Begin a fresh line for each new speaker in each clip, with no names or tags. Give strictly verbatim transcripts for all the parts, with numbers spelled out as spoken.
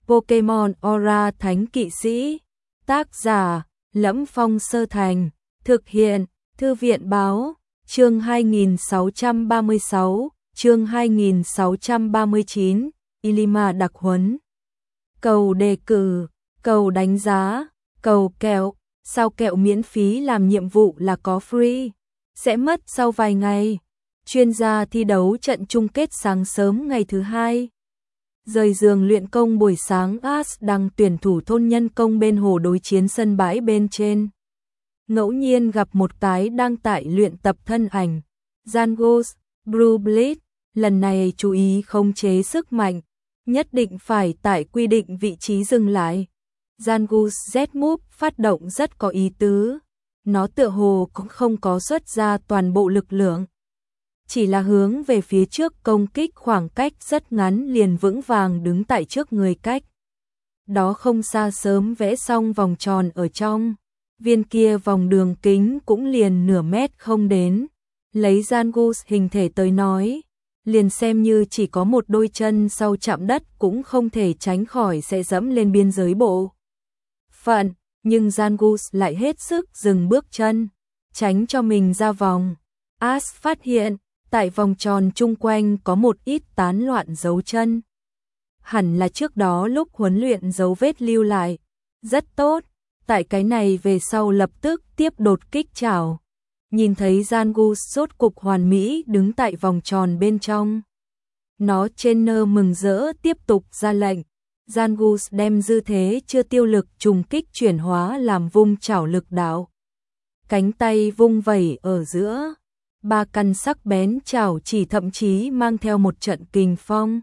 Pokemon Aura Thánh Kỵ Sĩ. Tác giả: Lẫm Phong Sơ Thành. Thực hiện: Thư viện Báo. Chương hai nghìn sáu trăm ba mươi sáu, chương hai nghìn sáu trăm ba mươi chín, Ilima đặc huấn. Cầu đề cử, cầu đánh giá, cầu kẹo, sao kẹo miễn phí làm nhiệm vụ là có free, sẽ mất sau vài ngày. Chuyên gia thi đấu trận chung kết sáng sớm ngày thứ hai. Rời giường luyện công buổi sáng, Ash đang tuyển thủ thôn nhân công bên hồ đối chiến sân bãi bên trên. Ngẫu nhiên gặp một cái đang tại luyện tập thân ảnh. Zangoose, Blue Blade, lần này chú ý khống chế sức mạnh, nhất định phải tại quy định vị trí dừng lại. Zangoose Z-Move phát động rất có ý tứ. Nó tựa hồ cũng không có xuất ra toàn bộ lực lượng, chỉ là hướng về phía trước công kích khoảng cách rất ngắn liền vững vàng đứng tại trước người cách đó không xa sớm vẽ xong vòng tròn ở trong. Viên kia vòng đường kính cũng liền nửa mét không đến. Lấy Zangoose hình thể tới nói, liền xem như chỉ có một đôi chân sau chạm đất cũng không thể tránh khỏi sẽ dẫm lên biên giới bộ phận, nhưng Zangoose lại hết sức dừng bước chân, tránh cho mình ra vòng. Ash phát hiện, tại vòng tròn chung quanh có một ít tán loạn dấu chân. Hẳn là trước đó lúc huấn luyện dấu vết lưu lại. Rất tốt, tại cái này về sau lập tức tiếp đột kích chảo. Nhìn thấy Zangoose rốt cục hoàn mỹ đứng tại vòng tròn bên trong. Nó trên nơ mừng rỡ tiếp tục ra lệnh. Zangoose đem dư thế chưa tiêu lực trùng kích chuyển hóa làm vung chảo lực đạo. Cánh tay vung vẩy ở giữa. Ba căn sắc bén chảo chỉ thậm chí mang theo một trận kình phong.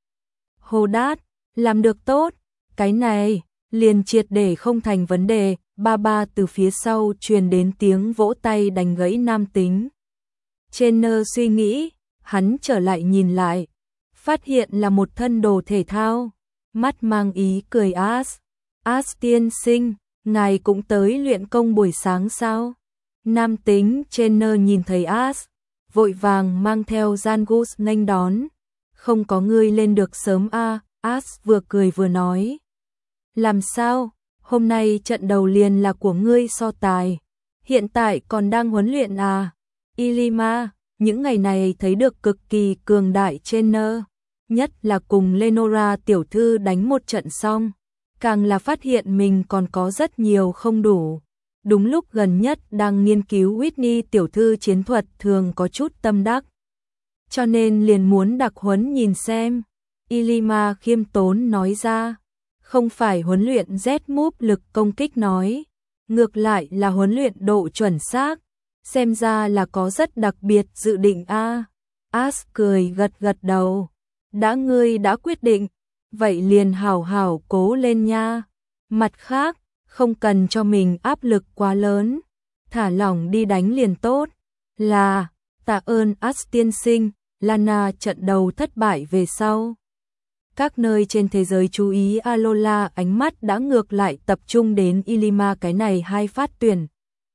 Hồ Đát, làm được tốt, cái này liền triệt để không thành vấn đề. Ba ba từ phía sau truyền đến tiếng vỗ tay đánh gãy nam tính. Trên nơ suy nghĩ, hắn trở lại nhìn lại, phát hiện là một thân đồ thể thao, mắt mang ý cười. Ash, Ash tiên sinh, ngài cũng tới luyện công buổi sáng sao? Nam tính trên nơ nhìn thấy Ash, vội vàng mang theo Zangoose nghênh đón. Không có ngươi lên được sớm a? À? Ash vừa cười vừa nói. Làm sao? Hôm nay trận đầu liền là của ngươi so tài. Hiện tại còn đang huấn luyện à? Ilima, những ngày này thấy được cực kỳ cường đại trên nơ. Nhất là cùng Lenora tiểu thư đánh một trận xong. Càng là phát hiện mình còn có rất nhiều không đủ. Đúng lúc gần nhất đang nghiên cứu Whitney tiểu thư chiến thuật thường có chút tâm đắc. Cho nên liền muốn đặc huấn nhìn xem. Ilima khiêm tốn nói ra. Không phải huấn luyện Z-Move lực công kích nói. Ngược lại là huấn luyện độ chuẩn xác. Xem ra là có rất đặc biệt dự định a. À. Ash cười gật gật đầu. Đã ngươi đã quyết định. Vậy liền hảo hảo cố lên nha. Mặt khác, không cần cho mình áp lực quá lớn, thả lỏng đi đánh liền tốt. Là, tạ ơn Ash tiên sinh. Lana trận đầu thất bại về sau. Các nơi trên thế giới chú ý Alola, ánh mắt đã ngược lại tập trung đến Ilima cái này hai phát tuyển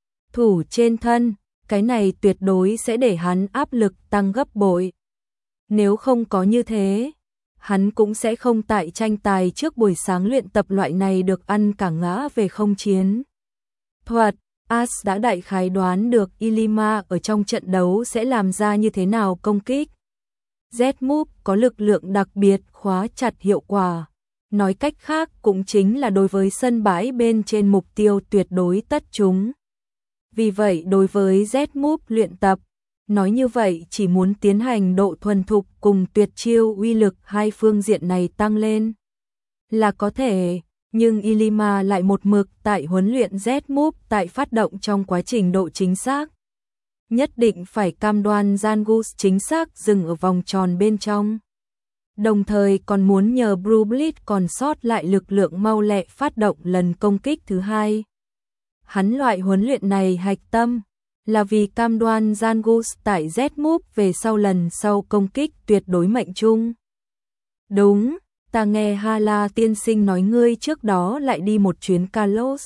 thủ trên thân, cái này tuyệt đối sẽ để hắn áp lực tăng gấp bội. Nếu không có như thế, hắn cũng sẽ không tại tranh tài trước buổi sáng luyện tập loại này được ăn cả ngã về không chiến thuật. Ash đã đại khái đoán được Ilima ở trong trận đấu sẽ làm ra như thế nào công kích. Z-Move có lực lượng đặc biệt khóa chặt hiệu quả. Nói cách khác cũng chính là đối với sân bãi bên trên mục tiêu tuyệt đối tất chúng. Vì vậy đối với Z-Move luyện tập, nói như vậy chỉ muốn tiến hành độ thuần thục cùng tuyệt chiêu uy lực hai phương diện này tăng lên là có thể, nhưng Ilima lại một mực tại huấn luyện Z-Move tại phát động trong quá trình độ chính xác. Nhất định phải cam đoan Zangoose chính xác dừng ở vòng tròn bên trong. Đồng thời còn muốn nhờ Blue Blade còn sót lại lực lượng mau lẹ phát động lần công kích thứ hai. Hắn loại huấn luyện này hạch tâm là vì cam đoan Zangoose tại Z-Move về sau lần sau công kích tuyệt đối mệnh trung. Đúng, ta nghe Hala tiên sinh nói ngươi trước đó lại đi một chuyến Kalos.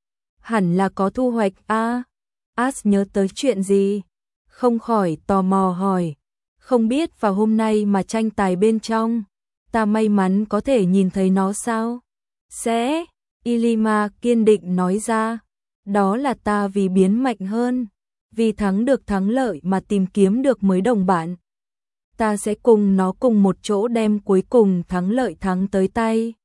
Hẳn là có thu hoạch a. À, Ash nhớ tới chuyện gì? Không khỏi tò mò hỏi. Không biết vào hôm nay mà tranh tài bên trong, ta may mắn có thể nhìn thấy nó sao? Sẽ, Ylima kiên định nói ra, đó là ta vì biến mạnh hơn, vì thắng được thắng lợi mà tìm kiếm được mới đồng bạn. Ta sẽ cùng nó cùng một chỗ đem cuối cùng thắng lợi thắng tới tay.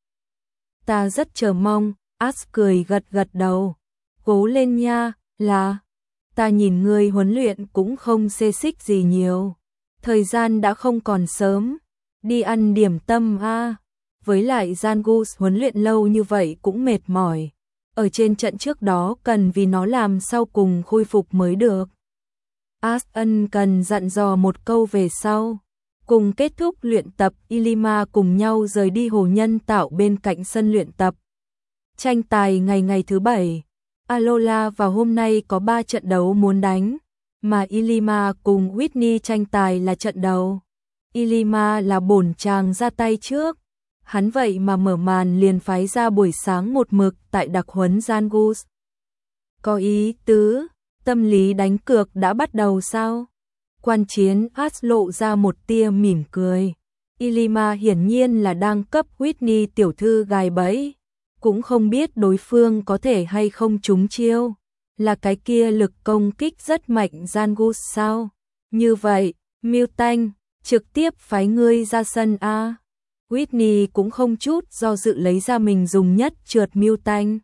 Ta rất chờ mong, Ash cười gật gật đầu. Cố lên nha, là. Ta nhìn ngươi huấn luyện cũng không xê xích gì nhiều. Thời gian đã không còn sớm. Đi ăn điểm tâm a. Với lại Zangoose huấn luyện lâu như vậy cũng mệt mỏi. Ở trên trận trước đó cần vì nó làm sau cùng khôi phục mới được. Ash ân cần dặn dò một câu về sau. Cùng kết thúc luyện tập, Ylima cùng nhau rời đi hồ nhân tạo bên cạnh sân luyện tập. Tranh tài ngày ngày thứ bảy. Alola vào hôm nay có ba trận đấu muốn đánh, mà Ylima cùng Whitney tranh tài là trận đầu. Ylima là bổn chàng ra tay trước. Hắn vậy mà mở màn liền phái ra buổi sáng một mực tại đặc huấn Zangoose. Có ý tứ, tâm lý đánh cược đã bắt đầu sao? Quan chiến Ash lộ ra một tia mỉm cười. Ylima hiển nhiên là đang cấp Whitney tiểu thư gài bẫy, cũng không biết đối phương có thể hay không trúng chiêu. Là cái kia lực công kích rất mạnh Zangoose sao? Như vậy, Miltank, trực tiếp phái ngươi ra sân a. Whitney cũng không chút do dự lấy ra mình dùng nhất trượt Miltank.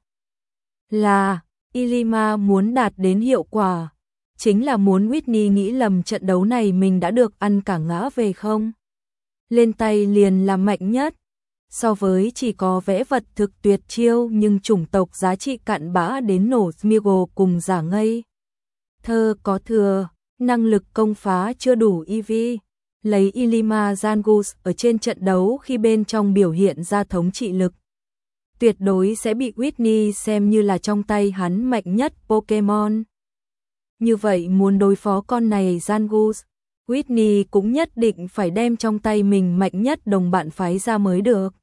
Là, Ylima muốn đạt đến hiệu quả. Chính là muốn Whitney nghĩ lầm trận đấu này mình đã được ăn cả ngã về không? Lên tay liền là mạnh nhất. So với chỉ có vẽ vật thực tuyệt chiêu nhưng chủng tộc giá trị cặn bã đến nổ Smeagol cùng giả ngây. Thơ có thừa, năng lực công phá chưa đủ e vê. Lấy Ylima Zangoose ở trên trận đấu khi bên trong biểu hiện ra thống trị lực. Tuyệt đối sẽ bị Whitney xem như là trong tay hắn mạnh nhất Pokemon. Như vậy muốn đối phó con này Zangoose, Whitney cũng nhất định phải đem trong tay mình mạnh nhất đồng bạn phái ra mới được.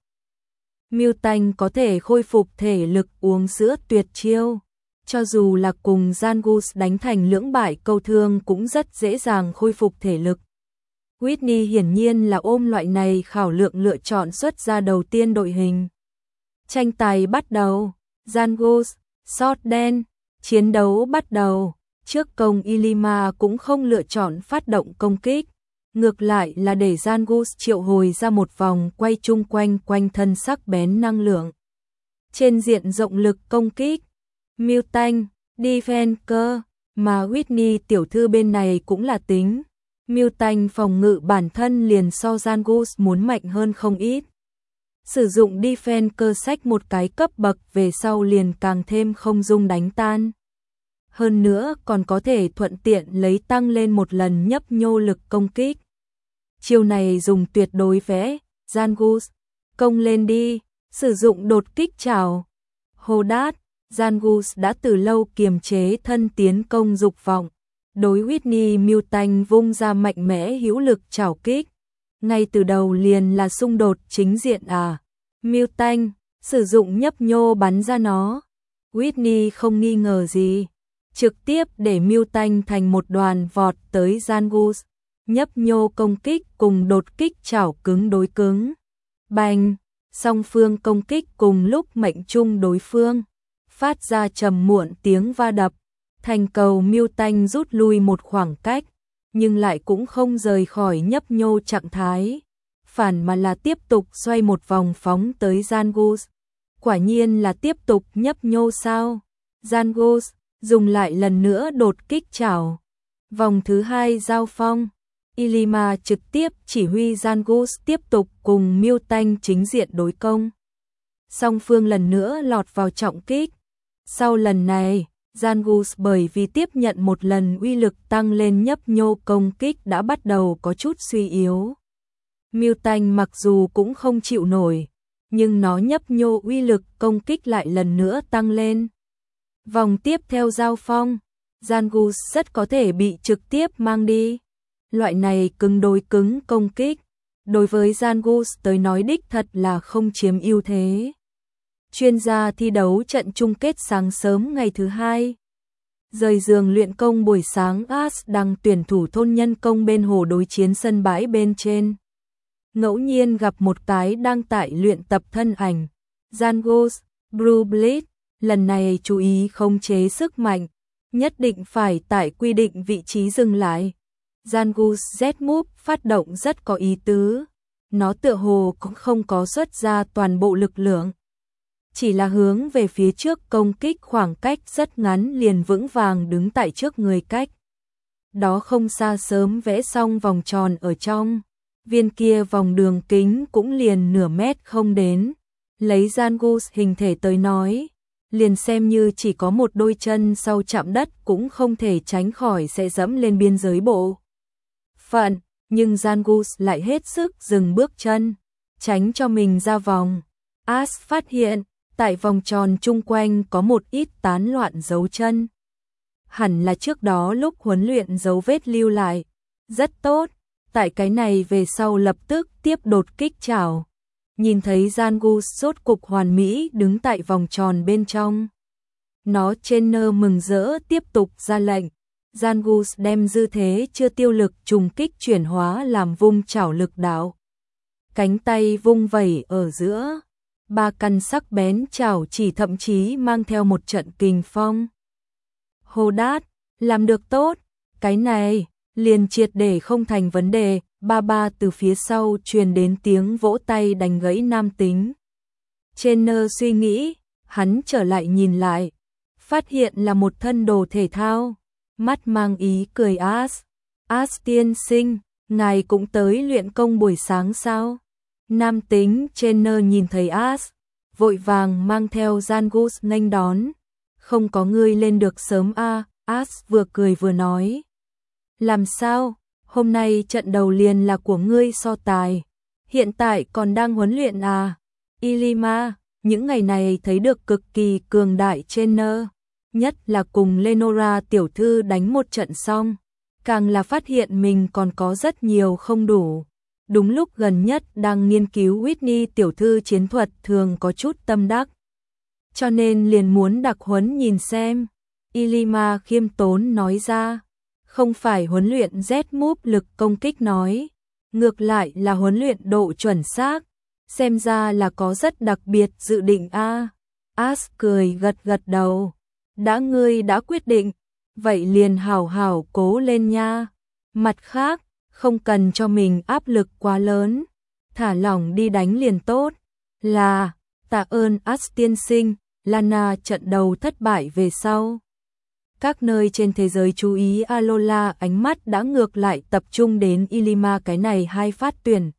Miltank có thể khôi phục thể lực uống sữa tuyệt chiêu. Cho dù là cùng Zangoose đánh thành lưỡng bại câu thương cũng rất dễ dàng khôi phục thể lực. Whitney hiển nhiên là ôm loại này khảo lượng lựa chọn xuất ra đầu tiên đội hình. Tranh tài bắt đầu. Zangoose, sót đen, chiến đấu bắt đầu. Trước công Ylima cũng không lựa chọn phát động công kích, ngược lại là để Zangoose triệu hồi ra một vòng quay chung quanh quanh thân sắc bén năng lượng. Trên diện rộng lực công kích, Miltank, Defense, mà Whitney tiểu thư bên này cũng là tính. Miltank phòng ngự bản thân liền so Zangoose muốn mạnh hơn không ít. Sử dụng Defense sách một cái cấp bậc về sau liền càng thêm không dung đánh tan. Hơn nữa còn có thể thuận tiện lấy tăng lên một lần nhấp nhô lực công kích. Chiêu này dùng tuyệt đối vẽ, Zangoose, công lên đi, sử dụng đột kích trảo. Hô đát, Zangoose đã từ lâu kiềm chế thân tiến công dục vọng. Đối Whitney Miltank vung ra mạnh mẽ hữu lực trảo kích. Ngay từ đầu liền là xung đột chính diện à. Miltank, sử dụng nhấp nhô bắn ra nó. Whitney không nghi ngờ gì. Trực tiếp để Miltank thành một đoàn vọt tới Zangoose, nhấp nhô công kích cùng đột kích chảo cứng đối cứng. Bành, song phương công kích cùng lúc mệnh chung đối phương, phát ra trầm muộn tiếng va đập, thành cầu Miltank rút lui một khoảng cách, nhưng lại cũng không rời khỏi nhấp nhô trạng thái, phản mà là tiếp tục xoay một vòng phóng tới Zangoose. Quả nhiên là tiếp tục nhấp nhô sao? Zangoose dùng lại lần nữa đột kích chảo. Vòng thứ hai giao phong, Ylima trực tiếp chỉ huy Zangoose tiếp tục cùng Miltank chính diện đối công. Song phương lần nữa lọt vào trọng kích. Sau lần này, Zangoose bởi vì tiếp nhận một lần uy lực tăng lên nhấp nhô công kích đã bắt đầu có chút suy yếu. Miltank mặc dù cũng không chịu nổi, nhưng nó nhấp nhô uy lực công kích lại lần nữa tăng lên. Vòng tiếp theo giao phong, Zangoose rất có thể bị trực tiếp mang đi. Loại này cứng đối cứng công kích, đối với Zangoose tới nói đích thật là không chiếm ưu thế. Chuyên gia thi đấu trận chung kết sáng sớm ngày thứ hai. Rời giường luyện công buổi sáng, Ash đang tuyển thủ thôn nhân công bên hồ đối chiến sân bãi bên trên. ngẫu nhiên gặp một cái đang tại luyện tập thân ảnh. Zangoose, Blue Blade, lần này chú ý khống chế sức mạnh, nhất định phải tại quy định vị trí dừng lại. Zangoose Z-Move phát động rất có ý tứ, nó tựa hồ cũng không có xuất ra toàn bộ lực lượng. Chỉ là hướng về phía trước công kích khoảng cách rất ngắn liền vững vàng đứng tại trước người cách. Đó không xa sớm vẽ xong vòng tròn ở trong, viên kia vòng đường kính cũng liền nửa mét không đến. Lấy Zangoose hình thể tới nói, liền xem như chỉ có một đôi chân sau chạm đất cũng không thể tránh khỏi sẽ dẫm lên biên giới bộ phận, nhưng Zangoose lại hết sức dừng bước chân, tránh cho mình ra vòng. Ash phát hiện, tại vòng tròn chung quanh có một ít tán loạn dấu chân. Hẳn là trước đó lúc huấn luyện dấu vết lưu lại. Rất tốt, tại cái này về sau lập tức tiếp đột kích chảo. Nhìn thấy Zangoose rốt cục hoàn mỹ đứng tại vòng tròn bên trong. Nó trên nơ mừng rỡ tiếp tục ra lệnh. Zangoose đem dư thế chưa tiêu lực trùng kích chuyển hóa làm vung chảo lực đạo. Cánh tay vung vẩy ở giữa. Ba căn sắc bén chảo chỉ thậm chí mang theo một trận kình phong. Hồ Đát, làm được tốt, cái này, liền triệt để không thành vấn đề. Ba ba từ phía sau truyền đến tiếng vỗ tay đánh gãy nam tính. Trên nơ suy nghĩ, hắn trở lại nhìn lại, phát hiện là một thân đồ thể thao, mắt mang ý cười. Ash, Ash tiên sinh, ngài cũng tới luyện công buổi sáng sao? Nam tính trên nơ nhìn thấy Ash, vội vàng mang theo Zangoose nghênh đón. Không có ngươi lên được sớm a? À? Ash vừa cười vừa nói. Làm sao? Hôm nay trận đầu liền là của ngươi so tài. Hiện tại còn đang huấn luyện à? Ilima, những ngày này thấy được cực kỳ cường đại trên nơ. Nhất là cùng Lenora tiểu thư đánh một trận xong. Càng là phát hiện mình còn có rất nhiều không đủ. Đúng lúc gần nhất đang nghiên cứu Whitney tiểu thư chiến thuật thường có chút tâm đắc. Cho nên liền muốn đặc huấn nhìn xem. Ilima khiêm tốn nói ra. Không phải huấn luyện Z-Move lực công kích nói. Ngược lại là huấn luyện độ chuẩn xác. Xem ra là có rất đặc biệt dự định a. À. Ash cười gật gật đầu. Đã ngươi đã quyết định. Vậy liền hảo hảo cố lên nha. Mặt khác, không cần cho mình áp lực quá lớn. Thả lỏng đi đánh liền tốt. Là, tạ ơn Ash tiên sinh. Lana trận đầu thất bại về sau. Các nơi trên thế giới chú ý Alola ánh mắt đã ngược lại tập trung đến Ilima cái này hai phát tuyển.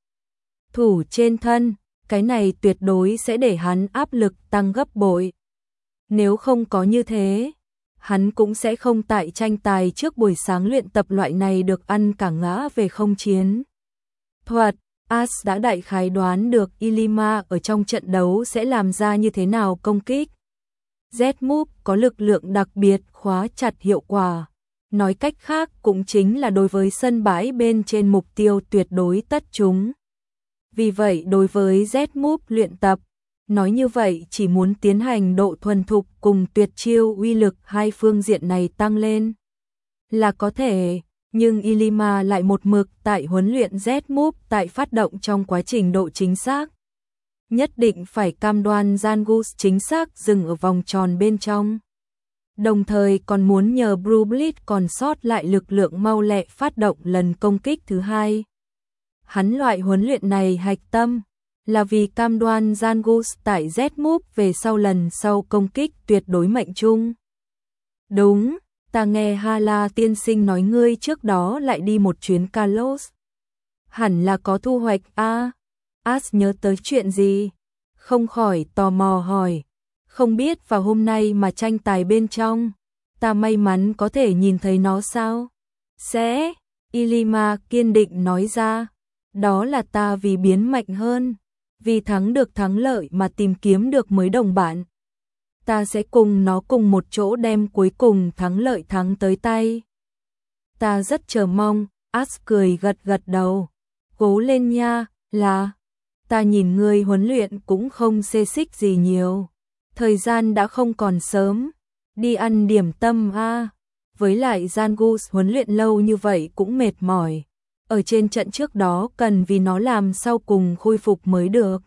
Thủ trên thân, cái này tuyệt đối sẽ để hắn áp lực tăng gấp bội. Nếu không có như thế, hắn cũng sẽ không tại tranh tài trước buổi sáng luyện tập loại này được ăn cả ngã về không chiến. Thuật, Ash đã đại khái đoán được Ilima ở trong trận đấu sẽ làm ra như thế nào công kích. Z-Move có lực lượng đặc biệt khóa chặt hiệu quả. Nói cách khác cũng chính là đối với sân bãi bên trên mục tiêu tuyệt đối tất chúng. Vì vậy đối với Z-Move luyện tập, nói như vậy chỉ muốn tiến hành độ thuần thục cùng tuyệt chiêu uy lực hai phương diện này tăng lên. Là có thể, nhưng Ilima lại một mực tại huấn luyện Z-Move tại phát động trong quá trình độ chính xác. Nhất định phải cam đoan Zangoose chính xác dừng ở vòng tròn bên trong. Đồng thời còn muốn nhờ Blue Blade còn sót lại lực lượng mau lẹ phát động lần công kích thứ hai. Hắn loại huấn luyện này hạch tâm là vì cam đoan Zangoose tại Z-Move về sau lần sau công kích tuyệt đối mệnh trung. Đúng, ta nghe Hala tiên sinh nói ngươi trước đó lại đi một chuyến Kalos. Hẳn là có thu hoạch a. À, Ash nhớ tới chuyện gì? Không khỏi tò mò hỏi. Không biết vào hôm nay mà tranh tài bên trong, ta may mắn có thể nhìn thấy nó sao? Sẽ, Ilima kiên định nói ra. Đó là ta vì biến mạnh hơn, vì thắng được thắng lợi mà tìm kiếm được mới đồng bạn. Ta sẽ cùng nó cùng một chỗ đem cuối cùng thắng lợi thắng tới tay. Ta rất chờ mong, Ash cười gật gật đầu. Cố lên nha, là... Ta nhìn ngươi huấn luyện cũng không xê xích gì nhiều. Thời gian đã không còn sớm. Đi ăn điểm tâm a. Với lại Zangoose huấn luyện lâu như vậy cũng mệt mỏi. ở trên trận trước đó cần vì nó làm sau cùng khôi phục mới được.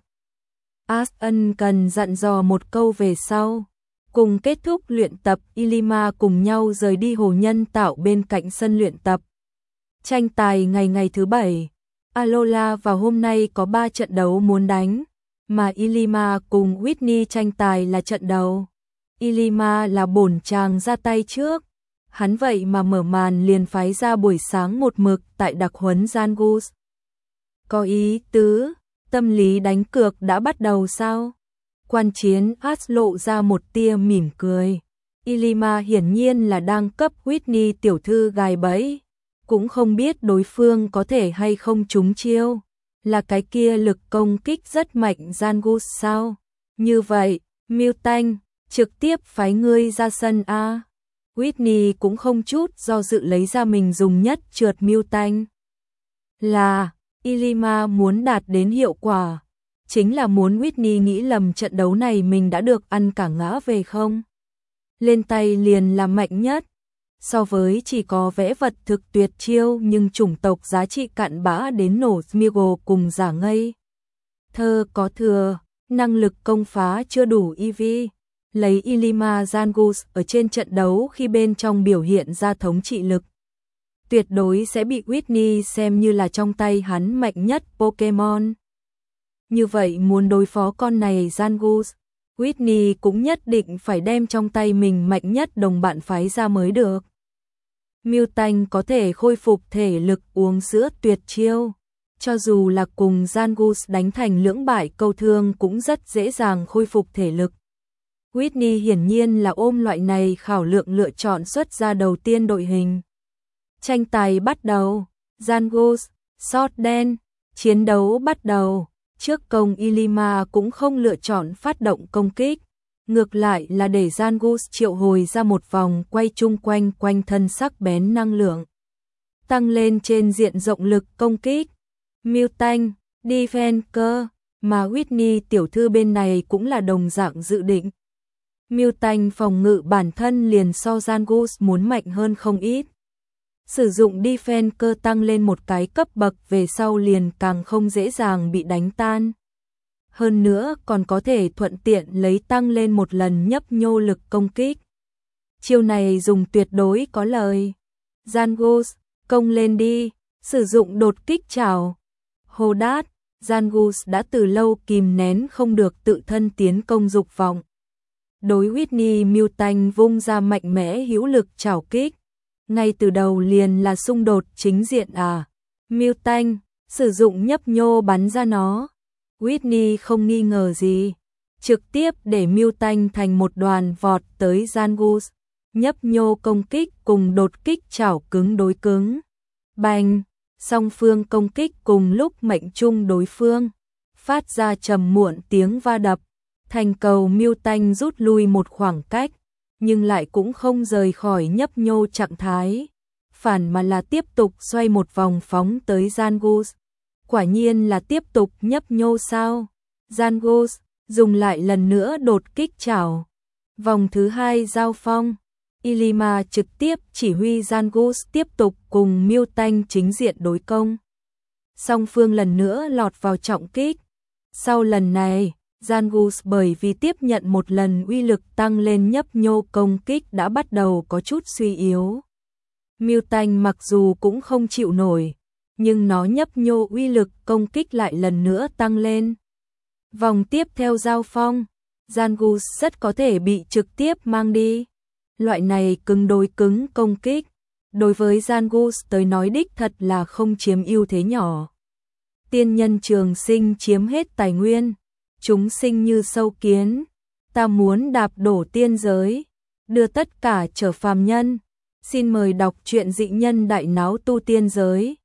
Aston cần dặn dò một câu về sau. Cùng kết thúc luyện tập, Ylima cùng nhau rời đi hồ nhân tạo bên cạnh sân luyện tập. Tranh tài ngày ngày thứ bảy. Alola vào hôm nay có ba trận đấu muốn đánh, mà Ylima cùng Whitney tranh tài là trận đầu. Ylima là bổn chàng ra tay trước. Hắn vậy mà mở màn liền phái ra buổi sáng một mực tại đặc huấn Zangoose. Có ý tứ, tâm lý đánh cược đã bắt đầu sao? Quan chiến Ash lộ ra một tia mỉm cười. Ylima hiển nhiên là đang cấp Whitney tiểu thư gài bẫy, cũng không biết đối phương có thể hay không trúng chiêu. Là cái kia lực công kích rất mạnh Zangoose sao? Như vậy, Miltank, trực tiếp phái ngươi ra sân A. Whitney cũng không chút do dự lấy ra mình dùng nhất trượt Miltank. Là, Ylima muốn đạt đến hiệu quả. Chính là muốn Whitney nghĩ lầm trận đấu này mình đã được ăn cả ngã về không? Lên tay liền là mạnh nhất. So với chỉ có vẽ vật thực tuyệt chiêu nhưng chủng tộc giá trị cặn bã đến nổ Smeagol cùng giả ngây. Thơ có thừa, năng lực công phá chưa đủ e vê. Lấy Ylima Zangoose ở trên trận đấu khi bên trong biểu hiện ra thống trị lực. Tuyệt đối sẽ bị Whitney xem như là trong tay hắn mạnh nhất Pokemon. Như vậy muốn đối phó con này Zangoose, Whitney cũng nhất định phải đem trong tay mình mạnh nhất đồng bạn phái ra mới được. Miltank có thể khôi phục thể lực uống sữa tuyệt chiêu. Cho dù là cùng Zangoose đánh thành lưỡng bại câu thương cũng rất dễ dàng khôi phục thể lực. Whitney hiển nhiên là ôm loại này khảo lượng lựa chọn xuất ra đầu tiên đội hình. Tranh tài bắt đầu. Zangoose, sót đen, chiến đấu bắt đầu. Trước công Ylima cũng không lựa chọn phát động công kích. Ngược lại là để Zangoose triệu hồi ra một vòng quay chung quanh quanh thân sắc bén năng lượng. Tăng lên trên diện rộng lực công kích. Miltank, Defense, mà Whitney tiểu thư bên này cũng là đồng dạng dự định. Miltank phòng ngự bản thân liền so Zangoose muốn mạnh hơn không ít. Sử dụng Defense tăng lên một cái cấp bậc về sau liền càng không dễ dàng bị đánh tan. Hơn nữa còn có thể thuận tiện lấy tăng lên một lần nhấp nhô lực công kích. Chiêu này dùng tuyệt đối có lời. Zangoose, công lên đi, sử dụng đột kích chảo. Hô đát, Zangoose đã từ lâu kìm nén không được tự thân tiến công dục vọng. Đối Whitney Miltank vung ra mạnh mẽ hữu lực chảo kích. Ngay từ đầu liền là xung đột chính diện à. Miltank, sử dụng nhấp nhô bắn ra nó. Whitney không nghi ngờ gì. Trực tiếp để Miltank thành một đoàn vọt tới Zangoose. Nhấp nhô công kích cùng đột kích chảo cứng đối cứng. Bành, song phương công kích cùng lúc mệnh chung đối phương. Phát ra trầm muộn tiếng va đập. Thành cầu Miltank rút lui một khoảng cách. Nhưng lại cũng không rời khỏi nhấp nhô trạng thái, phản mà là tiếp tục xoay một vòng phóng tới Zangoose. Quả nhiên là tiếp tục nhấp nhô sao? Zangoose dùng lại lần nữa đột kích chảo. Vòng thứ hai giao phong, Ylima trực tiếp chỉ huy Zangoose tiếp tục cùng Miltank chính diện đối công. Song phương lần nữa lọt vào trọng kích. Sau lần này, Zangoose bởi vì tiếp nhận một lần uy lực tăng lên nhấp nhô công kích đã bắt đầu có chút suy yếu. Miltank mặc dù cũng không chịu nổi, nhưng nó nhấp nhô uy lực công kích lại lần nữa tăng lên. Vòng tiếp theo giao phong, Zangoose rất có thể bị trực tiếp mang đi. Loại này cứng đối cứng công kích, đối với Zangoose tới nói đích thật là không chiếm ưu thế nhỏ. Tiên nhân trường sinh chiếm hết tài nguyên. Chúng sinh như sâu kiến, ta muốn đạp đổ tiên giới, đưa tất cả trở phàm nhân. Xin mời đọc truyện Dị Nhân Đại Náo Tu Tiên Giới.